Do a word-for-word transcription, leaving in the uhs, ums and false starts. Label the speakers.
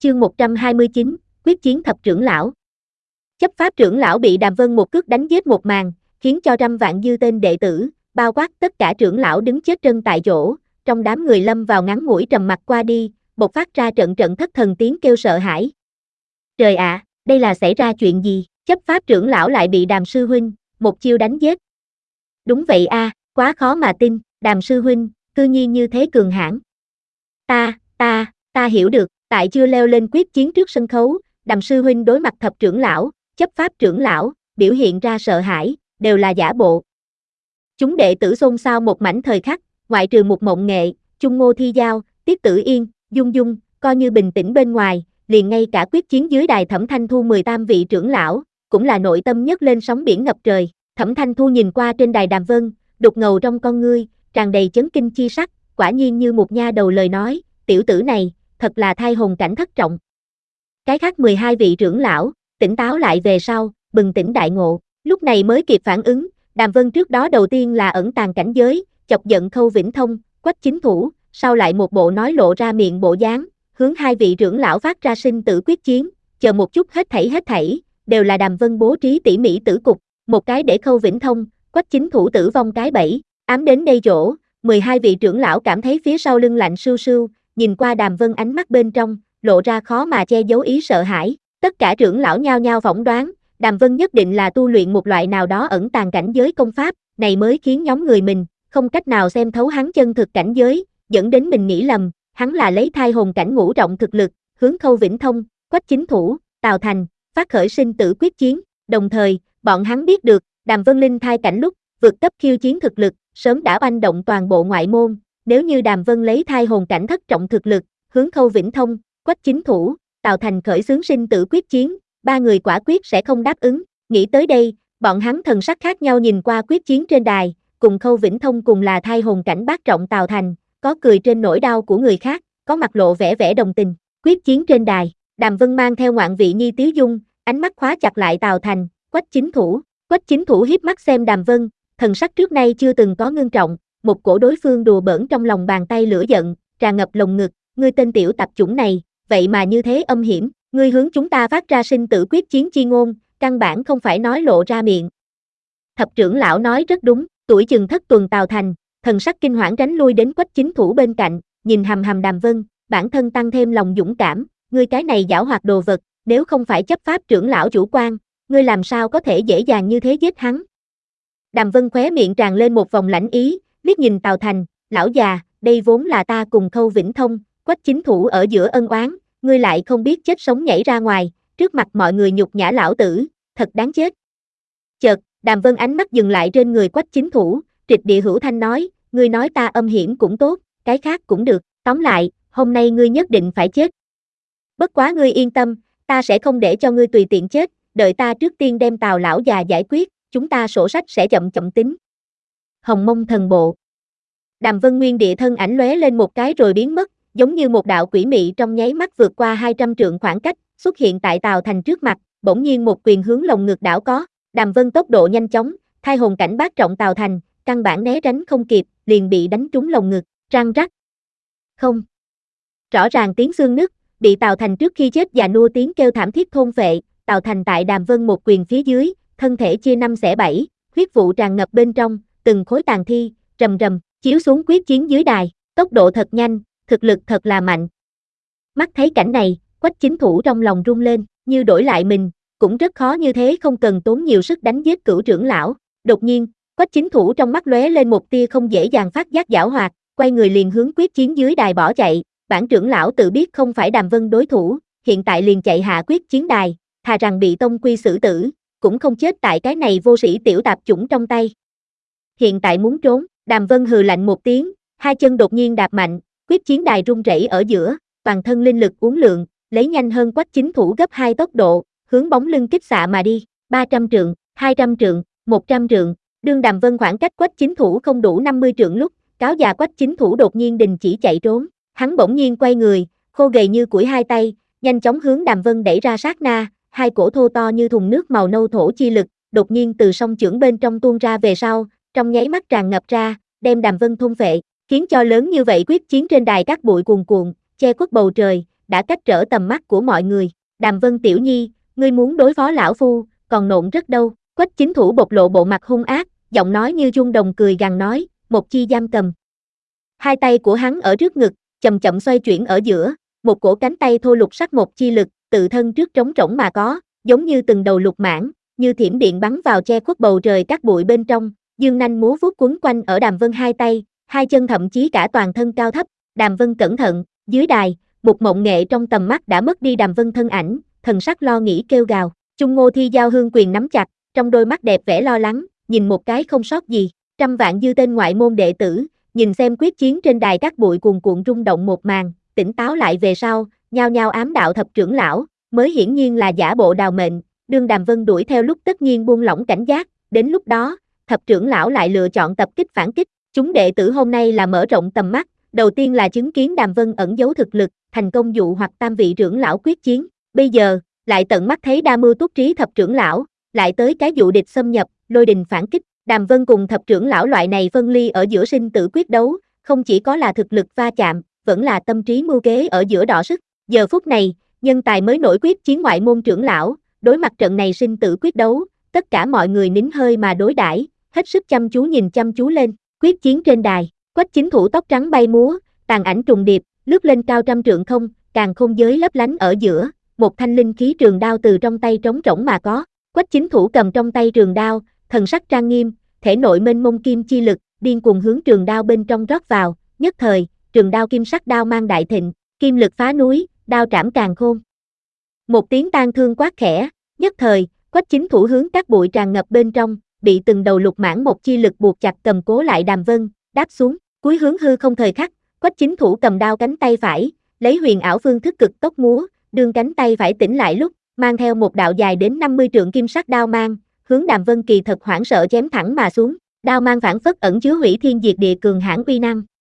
Speaker 1: Chương một trăm hai mươi chín, quyết chiến thập trưởng lão. Chấp pháp trưởng lão bị Đàm Vân một cước đánh giết một màn, khiến cho trăm vạn dư tên đệ tử, bao quát tất cả trưởng lão đứng chết chân tại chỗ, trong đám người lâm vào ngắn ngủi trầm mặc qua đi, bộc phát ra trận trận thất thần tiếng kêu sợ hãi. Trời ạ, đây là xảy ra chuyện gì? Chấp pháp trưởng lão lại bị Đàm sư huynh một chiêu đánh giết. Đúng vậy a, à, quá khó mà tin, Đàm sư huynh cư nhiên như thế cường hãn. Ta, ta, ta hiểu được, tại chưa leo lên quyết chiến trước sân khấu, Đàm sư huynh đối mặt thập trưởng lão, chấp pháp trưởng lão, biểu hiện ra sợ hãi, đều là giả bộ. Chúng đệ tử xôn xao một mảnh thời khắc, ngoại trừ Mục Mộng Nghệ, Chung Ngô Thi Giao, Tiết Tử Yên, Dung Dung, coi như bình tĩnh bên ngoài, liền ngay cả quyết chiến dưới đài Thẩm Thanh Thu mười tam vị trưởng lão, cũng là nội tâm nhấc lên sóng biển ngập trời. Thẩm Thanh Thu nhìn qua trên đài Đàm Vân, đục ngầu trong con ngươi, tràn đầy chấn kinh chi sắc, quả nhiên như một nha đầu lời nói, tiểu tử này, thật là thai hồn cảnh thất trọng. Cái khác mười hai vị trưởng lão, tỉnh táo lại về sau, bừng tỉnh đại ngộ, lúc này mới kịp phản ứng, Đàm Vân trước đó đầu tiên là ẩn tàng cảnh giới, chọc giận Khâu Vĩnh Thông, Quách Chính Thủ, sau lại một bộ nói lộ ra miệng bộ dáng, hướng hai vị trưởng lão phát ra sinh tử quyết chiến, chờ một chút hết thảy hết thảy, đều là Đàm Vân bố trí tỉ mỉ tử cục, một cái để Khâu Vĩnh Thông, Quách Chính Thủ tử vong cái bẫy, ám đến đây chỗ, mười hai vị trưởng lão cảm thấy phía sau lưng lạnh sưu sưu, nhìn qua Đàm Vân ánh mắt bên trong, lộ ra khó mà che giấu ý sợ hãi, tất cả trưởng lão nhao nhao phỏng đoán, Đàm Vân nhất định là tu luyện một loại nào đó ẩn tàng cảnh giới công pháp, này mới khiến nhóm người mình không cách nào xem thấu hắn chân thực cảnh giới, dẫn đến mình nghĩ lầm, hắn là lấy thai hồn cảnh ngũ trọng thực lực, hướng Khâu Vĩnh Thông, Quách Chính Thủ, Tào Thành, phát khởi sinh tử quyết chiến, đồng thời, bọn hắn biết được, Đàm Vân linh thai cảnh lúc, vượt cấp khiêu chiến thực lực, sớm đã oanh động toàn bộ ngoại môn, nếu như Đàm Vân lấy thai hồn cảnh thất trọng thực lực, hướng Khâu Vĩnh Thông, Quách Chính Thủ, Tào Thành khởi xướng sinh tử quyết chiến, ba người quả quyết sẽ không đáp ứng, nghĩ tới đây, bọn hắn thần sắc khác nhau nhìn qua quyết chiến trên đài, cùng Khâu Vĩnh Thông cùng là thai hồn cảnh bát trọng Tào Thành, có cười trên nỗi đau của người khác, có mặt lộ vẻ vẻ đồng tình, quyết chiến trên đài, Đàm Vân mang theo ngoạn vị nhi tiếu dung, ánh mắt khóa chặt lại Tào Thành, Quách Chính Thủ, Quách Chính Thủ hiếp mắt xem Đàm Vân, thần sắc trước nay chưa từng có ngưng trọng, một cổ đối phương đùa bỡn trong lòng bàn tay lửa giận, tràn ngập lồng ngực, ngươi tên tiểu tạp chủng này, vậy mà như thế âm hiểm, ngươi hướng chúng ta phát ra sinh tử quyết chiến chi ngôn, căn bản không phải nói lộ ra miệng. Thập trưởng lão nói rất đúng, tuổi chừng thất tuần Tào Thành, thần sắc kinh hoảng tránh lui đến Quách Chính Thủ bên cạnh, nhìn hằm hằm Đàm Vân, bản thân tăng thêm lòng dũng cảm, ngươi cái này giảo hoạt đồ vật, nếu không phải chấp pháp trưởng lão chủ quan, ngươi làm sao có thể dễ dàng như thế giết hắn. Đàm Vân khóe miệng tràn lên một vòng lãnh ý, liếc nhìn Tào Thành, lão già, đây vốn là ta cùng Khâu Vĩnh Thông, Quách Chính Thủ ở giữa ân oán, ngươi lại không biết chết sống nhảy ra ngoài, trước mặt mọi người nhục nhã lão tử, thật đáng chết. Chợt, Đàm Vân ánh mắt dừng lại trên người Quách Chính Thủ, trịch địa hữu thanh nói, ngươi nói ta âm hiểm cũng tốt, cái khác cũng được, tóm lại, hôm nay ngươi nhất định phải chết. Bất quá ngươi yên tâm, ta sẽ không để cho ngươi tùy tiện chết, đợi ta trước tiên đem Tào lão già giải quyết, chúng ta sổ sách sẽ chậm chậm tính. Hồng Mông Thần Bộ. Đàm Vân nguyên địa thân ảnh lóe lên một cái rồi biến mất, giống như một đạo quỷ mị trong nháy mắt vượt qua hai trăm trượng khoảng cách, xuất hiện tại Tào Thành trước mặt, bỗng nhiên một quyền hướng lồng ngực đảo có, Đàm Vân tốc độ nhanh chóng, thai hồn cảnh bát trọng Tào Thành, căn bản né tránh không kịp, liền bị đánh trúng lồng ngực, răng rắc. Không. Rõ ràng tiếng xương nứt, bị Tào Thành trước khi chết già nua tiếng kêu thảm thiết thôn phệ, Tào Thành tại Đàm Vân một quyền phía dưới, thân thể chia năm xẻ bảy, huyết vụ tràn ngập bên trong, từng khối tàn thi, rầm rầm, chiếu xuống quyết chiến dưới đài, tốc độ thật nhanh, thực lực thật là mạnh. Mắt thấy cảnh này, Quách Chính Thủ trong lòng rung lên, như đổi lại mình, cũng rất khó như thế không cần tốn nhiều sức đánh giết cửu trưởng lão. Đột nhiên, Quách Chính Thủ trong mắt lóe lên một tia không dễ dàng phát giác giảo hoạt, quay người liền hướng quyết chiến dưới đài bỏ chạy, bản trưởng lão tự biết không phải Đàm Vân đối thủ, hiện tại liền chạy hạ quyết chiến đài, thà rằng bị tông quy xử tử, cũng không chết tại cái này vô sĩ tiểu tạp chủng trong tay. Hiện tại muốn trốn, Đàm Vân hừ lạnh một tiếng, hai chân đột nhiên đạp mạnh, quyết chiến đài rung rẩy ở giữa, toàn thân linh lực uốn lượn, lấy nhanh hơn Quách Chính Thủ gấp hai tốc độ, hướng bóng lưng kích xạ mà đi, ba trăm trượng, hai trăm trượng, một trăm trượng, đương Đàm Vân khoảng cách Quách Chính Thủ không đủ năm mươi trượng lúc, cáo già Quách Chính Thủ đột nhiên đình chỉ chạy trốn, hắn bỗng nhiên quay người, khô gầy như củi hai tay, nhanh chóng hướng Đàm Vân đẩy ra sát na, hai cổ thô to như thùng nước màu nâu thổ chi lực, đột nhiên từ song chưởng bên trong tuôn ra về sau, trong nháy mắt tràn ngập ra, đem Đàm Vân thôn phệ, khiến cho lớn như vậy quyết chiến trên đài các bụi cuồn cuộn, che khuất bầu trời, đã cách trở tầm mắt của mọi người. Đàm Vân tiểu nhi, ngươi muốn đối phó lão phu, còn nộn rất đâu. Quách Chính Thủ bộc lộ bộ mặt hung ác, giọng nói như chuông đồng cười gằn nói, một chi giam cầm. Hai tay của hắn ở trước ngực, chậm chậm xoay chuyển ở giữa, một cổ cánh tay thô lục sắc một chi lực, tự thân trước trống rỗng mà có, giống như từng đầu lục mãng, như thiểm điện bắn vào che khuất bầu trời các bụi bên trong, dương nanh múa vuốt quấn quanh ở Đàm Vân hai tay, hai chân thậm chí cả toàn thân cao thấp. Đàm Vân cẩn thận, dưới đài, Mục Mộng Nghệ trong tầm mắt đã mất đi Đàm Vân thân ảnh, thần sắc lo nghĩ kêu gào. Trung Ngô Thi giao hương quyền nắm chặt, trong đôi mắt đẹp vẻ lo lắng, nhìn một cái không sót gì. Trăm vạn dư tên ngoại môn đệ tử, nhìn xem quyết chiến trên đài các bụi cuồn cuộn rung động một màn, tỉnh táo lại về sau, nhao nhao ám đạo thập trưởng lão, mới hiển nhiên là giả bộ đào mệnh, đương Đàm Vân đuổi theo lúc tất nhiên buông lỏng cảnh giác, đến lúc đó, thập trưởng lão lại lựa chọn tập kích phản kích. Chúng đệ tử hôm nay là mở rộng tầm mắt, đầu tiên là chứng kiến Đàm Vân ẩn giấu thực lực, thành công dụ hoặc tam vị trưởng lão quyết chiến, bây giờ, lại tận mắt thấy đa mưu túc trí thập trưởng lão, lại tới cái dụ địch xâm nhập, lôi đình phản kích. Đàm Vân cùng thập trưởng lão loại này phân ly ở giữa sinh tử quyết đấu, không chỉ có là thực lực va chạm, vẫn là tâm trí mưu kế ở giữa đọ sức. Giờ phút này, nhân tài mới nổi quyết chiến ngoại môn trưởng lão, đối mặt trận này sinh tử quyết đấu, tất cả mọi người nín hơi mà đối đãi, hết sức chăm chú nhìn chăm chú lên. Quyết chiến trên đài, Quách Chính Thủ tóc trắng bay múa, tàn ảnh trùng điệp, lướt lên cao trăm trượng không, càng không giới lấp lánh ở giữa, một thanh linh khí trường đao từ trong tay trống rỗng mà có. Quách Chính Thủ cầm trong tay trường đao, thần sắc trang nghiêm, thể nội mênh mông kim chi lực, điên cuồng hướng trường đao bên trong rót vào, nhất thời, trường đao kim sắc đao mang đại thịnh, kim lực phá núi, đao trảm càn khôn. Một tiếng tan thương quát khẽ, nhất thời, Quách Chính Thủ hướng các bụi tràn ngập bên trong, bị từng đầu lục mãng một chi lực buộc chặt cầm cố lại Đàm Vân, đáp xuống, cúi hướng hư không thời khắc, Quách Chính Thủ cầm đao cánh tay phải, lấy huyền ảo phương thức cực tốc múa, đương cánh tay phải tỉnh lại lúc, mang theo một đạo dài đến năm mươi trượng kim sắc đao mang, hướng Đàm Vân kỳ thật hoảng sợ chém thẳng mà xuống, đao mang phảng phất ẩn chứa hủy thiên diệt địa cường hãn uy năng.